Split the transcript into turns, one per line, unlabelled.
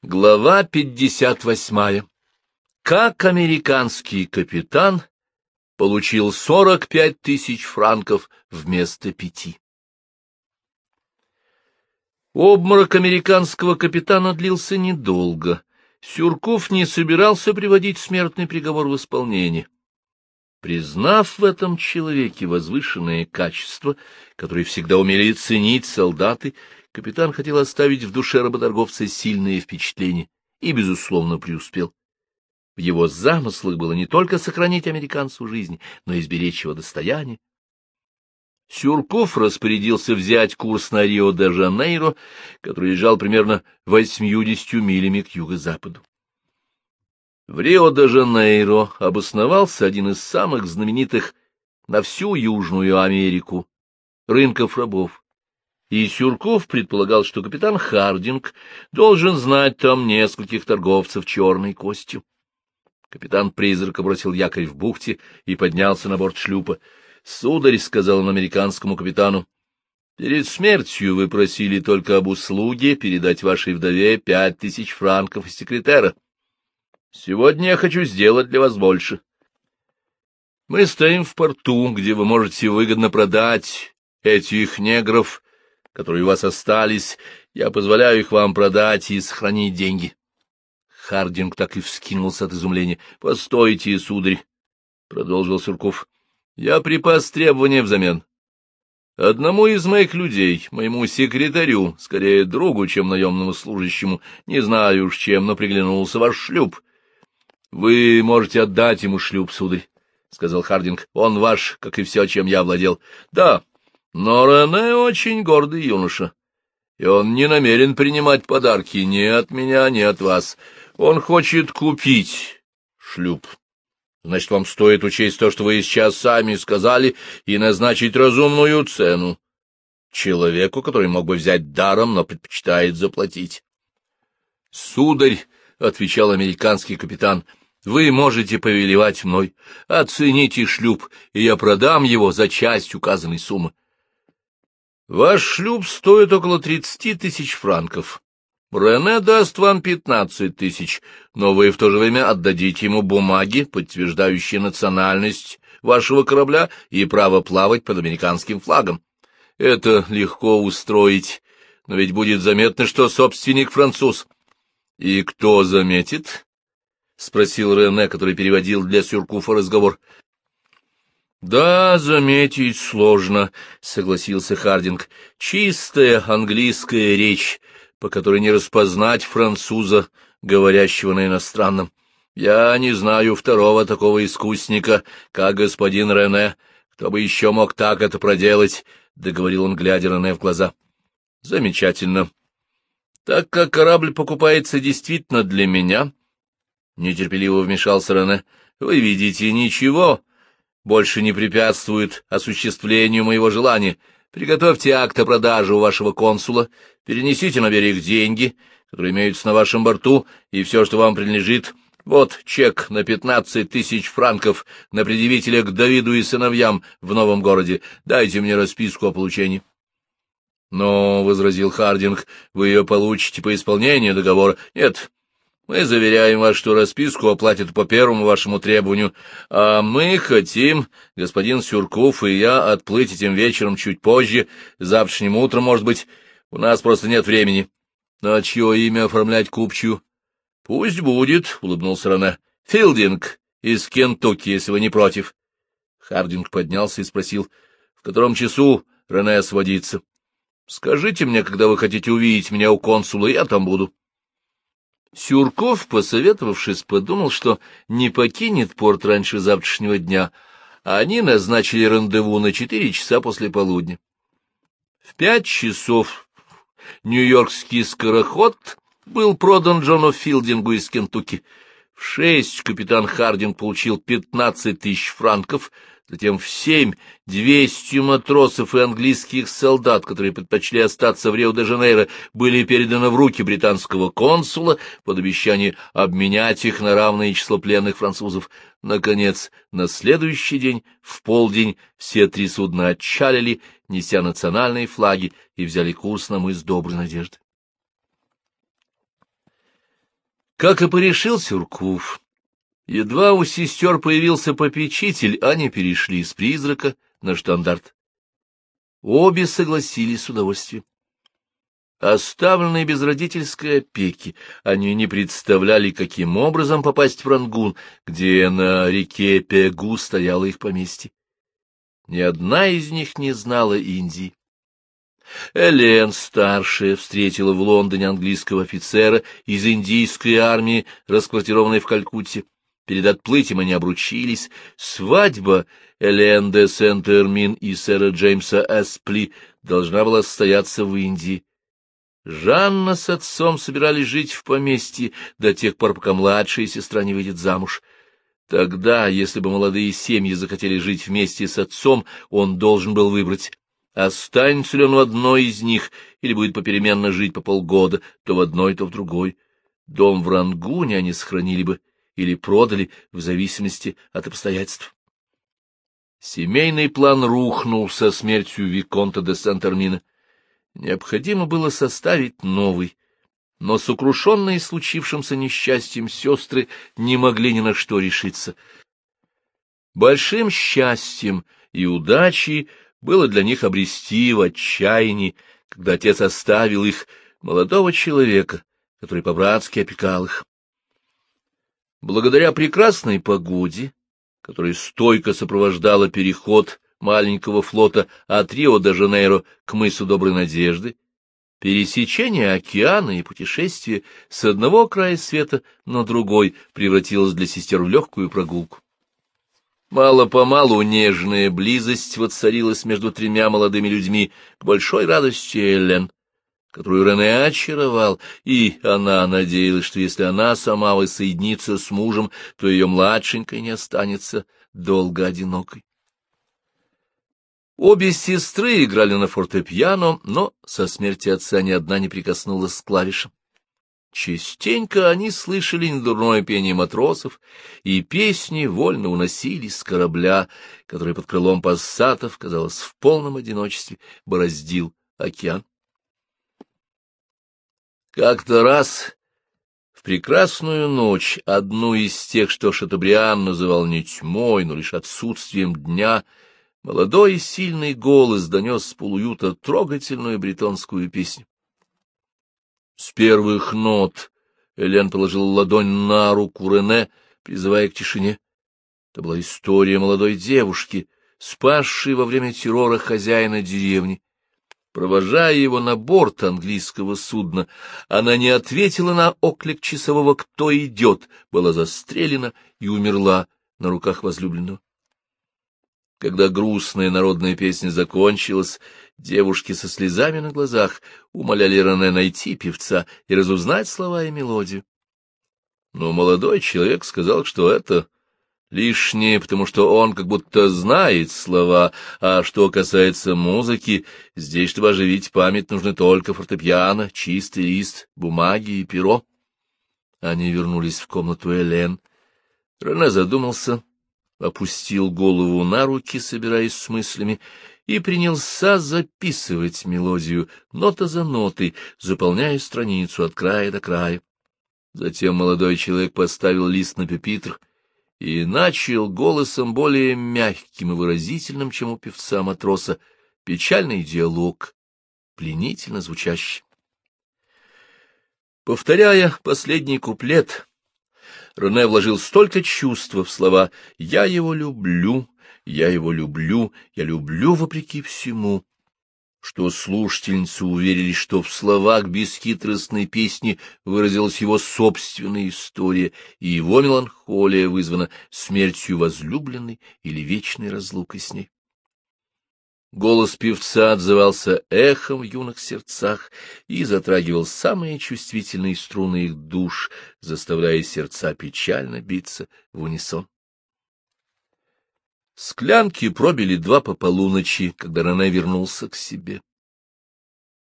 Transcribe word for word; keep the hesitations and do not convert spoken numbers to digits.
Глава пятьдесят восьмая. Как американский капитан получил сорок пять тысяч франков вместо пяти. Обморок американского капитана длился недолго. Сюрков не собирался приводить смертный приговор в исполнение. Признав в этом человеке возвышенные качества, которые всегда умели ценить солдаты, капитан хотел оставить в душе работорговца сильные впечатления и, безусловно, преуспел. В его замыслах было не только сохранить американцу жизнь, но и сберечь его достояние. Сюрков распорядился взять курс на Рио-де-Жанейро, который лежал примерно восьмьюдесятью милями к юго-западу. В Рио-де-Жанейро обосновался один из самых знаменитых на всю Южную Америку рынков рабов, и Сюрков предполагал, что капитан Хардинг должен знать там нескольких торговцев черной костью. Капитан-призрак бросил якорь в бухте и поднялся на борт шлюпа. — Сударь, — сказал он американскому капитану, — перед смертью вы просили только об услуге передать вашей вдове пять тысяч франков из секретера. Сегодня я хочу сделать для вас больше. Мы стоим в порту, где вы можете выгодно продать этих негров, которые у вас остались. Я позволяю их вам продать и сохранить деньги. Хардинг так и вскинулся от изумления. — Постойте, сударь, — продолжил Сюрков, — я припас требования взамен. Одному из моих людей, моему секретарю, скорее другу, чем наемному служащему, не знаю уж чем, но приглянулся ваш шлюп. — Вы можете отдать ему шлюп, сударь, — сказал Хардинг. — Он ваш, как и все, чем я владел. — Да, но Рене очень гордый юноша, и он не намерен принимать подарки ни от меня, ни от вас. Он хочет купить шлюп. Значит, вам стоит учесть то, что вы сейчас сами сказали, и назначить разумную цену человеку, который мог бы взять даром, но предпочитает заплатить. — Сударь, — отвечал американский капитан, — вы можете повелевать мной. Оцените шлюп, и я продам его за часть указанной суммы. Ваш шлюп стоит около тридцати тысяч франков. Рене даст вам пятнадцать тысяч, но вы в то же время отдадите ему бумаги, подтверждающие национальность вашего корабля и право плавать под американским флагом. Это легко устроить, но ведь будет заметно, что собственник француз. — И кто заметит? — спросил Рене, который переводил для Сюркова разговор. — Да, заметить сложно, — согласился Хардинг. — Чистая английская речь, по которой не распознать француза, говорящего на иностранном. Я не знаю второго такого искусника, как господин Рене. Кто бы еще мог так это проделать, — договорил он, глядя Рене в глаза. — Замечательно. Так как корабль покупается действительно для меня, — нетерпеливо вмешался Рене, — вы видите, ничего больше не препятствует осуществлению моего желания. Приготовьте акт о продаже у вашего консула, перенесите на берег деньги, которые имеются на вашем борту, и все, что вам принадлежит. Вот чек на пятнадцать тысяч франков на предъявителя к Давиду и сыновьям в новом городе. Дайте мне расписку о получении. — Но, — возразил Хардинг, — вы ее получите по исполнению договора. — Нет, мы заверяем вас, что расписку оплатят по первому вашему требованию, а мы хотим, господин Сюрков и я, отплыть этим вечером чуть позже, завтрашним утром, может быть. У нас просто нет времени. На чье имя оформлять купчую? — Пусть будет, — улыбнулся Рене. — Филдинг из Кентукки, если вы не против. Хардинг поднялся и спросил, в котором часу Рене освободится. — Скажите мне, когда вы хотите увидеть меня у консула, я там буду. Сюрков, посоветовавшись, подумал, что не покинет порт раньше завтрашнего дня, а они назначили рандеву на четыре часа после полудня. В пять часов нью-йоркский скороход был продан Джону Филдингу из Кентукки. В шесть капитан Хардинг получил пятнадцать тысяч франков, затем в семь двести матросов и английских солдат, которые предпочли остаться в Рио-де-Жанейро, были переданы в руки британского консула под обещание обменять их на равное число пленных французов. Наконец, на следующий день, в полдень, все три судна отчалили, неся национальные флаги, и взяли курс на мыс Доброй Надежды. Как и порешил Сюрков, едва у сестер появился попечитель, они перешли с призрака на штандарт. Обе согласились с удовольствием. Оставленные без родительской опеки, они не представляли, каким образом попасть в Рангун, где на реке Пегу стояло их поместье. Ни одна из них не знала Индии. Элен, старшая, встретила в Лондоне английского офицера из индийской армии, расквартированной в Калькутте. Перед отплытием они обручились. Свадьба Элен де Сент-Эрмин и сэра Джеймса Эспли должна была состояться в Индии. Жанна с отцом собирались жить в поместье до тех пор, пока младшая сестра не выйдет замуж. Тогда, если бы молодые семьи захотели жить вместе с отцом, он должен был выбрать, останется ли он в одной из них или будет попеременно жить по полгода, то в одной, то в другой. Дом в Рангуне они сохранили бы или продали, в зависимости от обстоятельств. Семейный план рухнул со смертью виконта де Сент-Эрмина. Необходимо было составить новый, но сокрушенные случившимся несчастьем сестры не могли ни на что решиться. Большим счастьем и удачей было для них обрести в отчаянии, когда отец оставил их, молодого человека, который по-братски опекал их. Благодаря прекрасной погоде, которая стойко сопровождала переход маленького флота от Рио-де-Жанейро к мысу Доброй Надежды, пересечение океана и путешествие с одного края света на другой превратилось для сестер в легкую прогулку. Мало-помалу нежная близость воцарилась между тремя молодыми людьми к большой радости Элен, которую Рене очаровал, и она надеялась, что если она сама воссоединится с мужем, то ее младшенькой не останется долго одинокой. Обе сестры играли на фортепиано, но со смерти отца ни одна не прикоснулась к клавишам. Частенько они слышали недурное пение матросов, и песни вольно уносились с корабля, который под крылом пассатов, казалось, в полном одиночестве бороздил океан. Как-то раз, в прекрасную ночь, одну из тех, что Шатобриан называл не тьмой, но лишь отсутствием дня, молодой и сильный голос донес с полуюта трогательную бретонскую песню. С первых нот Элен положила ладонь на руку Рене, призывая к тишине. Это была история молодой девушки, спасшей во время террора хозяина деревни. Провожая его на борт английского судна, она не ответила на оклик часового «Кто идет?», была застрелена и умерла на руках возлюбленного. Когда грустная народная песня закончилась, девушки со слезами на глазах умоляли Рене найти певца и разузнать слова и мелодию. Но молодой человек сказал, что это лишнее, потому что он как будто знает слова, а что касается музыки, здесь, чтобы оживить память, нужны только фортепиано, чистый лист, бумаги и перо. Они вернулись в комнату Элен. Рене задумался, опустил голову на руки, собираясь с мыслями, и принялся записывать мелодию, нота за нотой, заполняя страницу от края до края. Затем молодой человек поставил лист на пюпитр и начал голосом более мягким и выразительным, чем у певца-матроса, печальный диалог, пленительно звучащий. Повторяя последний куплет, Рене вложил столько чувства в слова «я его люблю», «я его люблю», «я люблю вопреки всему», что слушательницы уверились, что в словах бесхитростной песни выразилась его собственная история, и его меланхолия вызвана смертью возлюбленной или вечной разлукой с ней. Голос певца отзывался эхом в юных сердцах и затрагивал самые чувствительные струны их душ, заставляя сердца печально биться в унисон. Склянки пробили два по полуночи, когда Рене вернулся к себе.